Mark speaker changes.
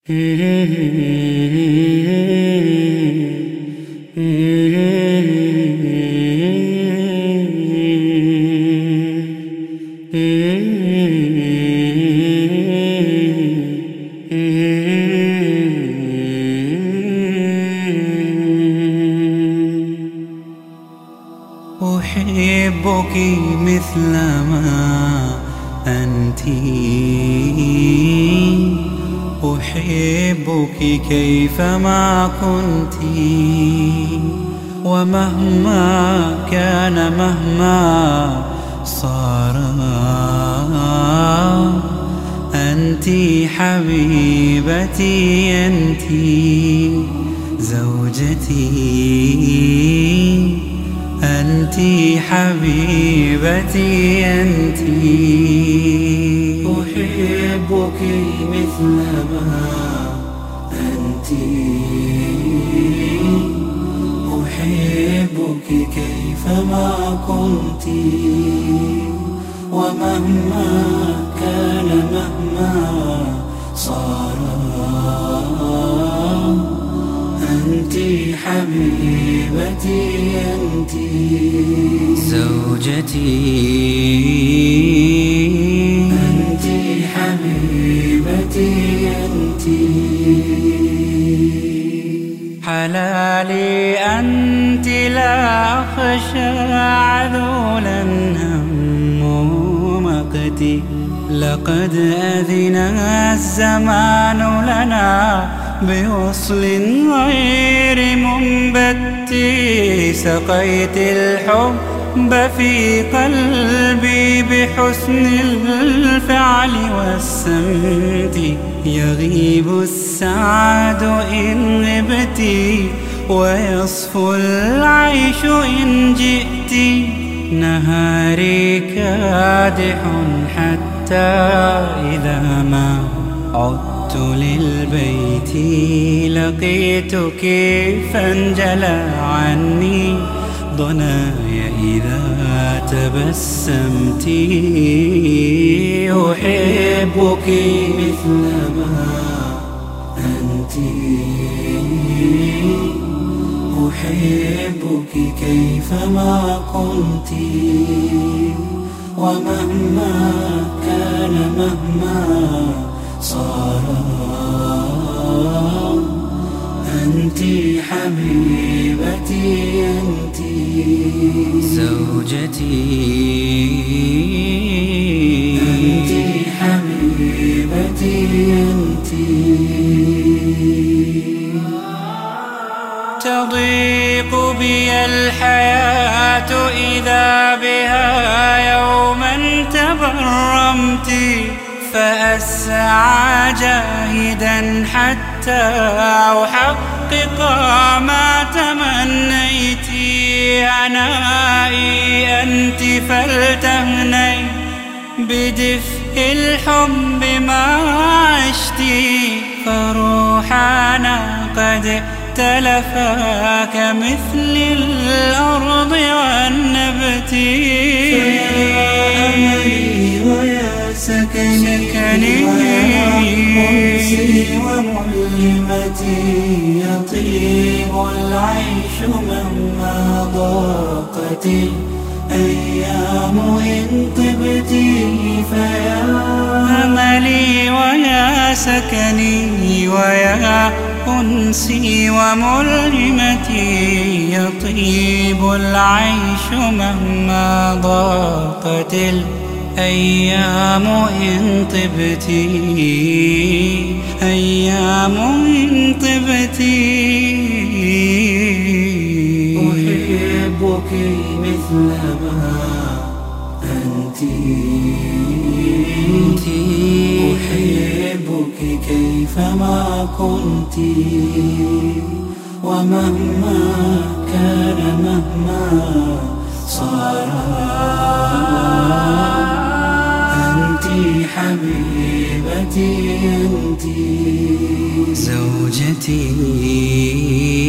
Speaker 1: أحبك مثلما أنت، أحبك كيفما كنت، ومهما كان مهما صار أنت حبيبتي، أنت زوجتي، أنت حبيبتي، أنت.
Speaker 2: أحبك مثلما أنت، أحبك كيفما كنت، ومهما كان مهما صار أنت حبيبتي، أنت
Speaker 1: زوجتي،
Speaker 2: أنت حبيبتي، أنت
Speaker 1: حلالي أنت، لا أخشى عذولا هم مقتي، لقد أذن الزمان لنا بوصل غير منبت، سقيت الحب في قلبي بحسن الفعل والسمت، يغيب السعد إن غبت، ويصفو العيش إن جئت، نهاري كادح حتى إذا ما عدت للبيت، لقيتك فانجلى عني ضنايا إذا تبسمت.
Speaker 2: أحبك مثلما أنت، أحبك كيفما كنت، ومهما كان مهما صار أنت حبيبتي، أنت
Speaker 1: زوجتي،
Speaker 2: أنت حبيبتي، أنت
Speaker 1: تضيق بي الحياة إذا بها يوما تبرمت، فأسعى جاهدا حتى أحقق ما تمنيت، عنائي أنت فلتهني بدفء الحب ما عشت، فروحنا قد تلفا كمثل الأرض والنبت،
Speaker 2: أملي ويا سكني وأنسي وملمتي، يطيب العيش مهما ضاقت الأيام إن طبت، فيا
Speaker 1: أملي ويا سكني ويا أنسي وملهمتي، يطيب العيش مهما ضاقت الأيام إن طبت، أيام إن طبت.
Speaker 2: أحبك مثلما أنت، أحبك كيفما كنت، ومهما كان مهما صار أنت حبيبتي، أنت
Speaker 1: زوجتي.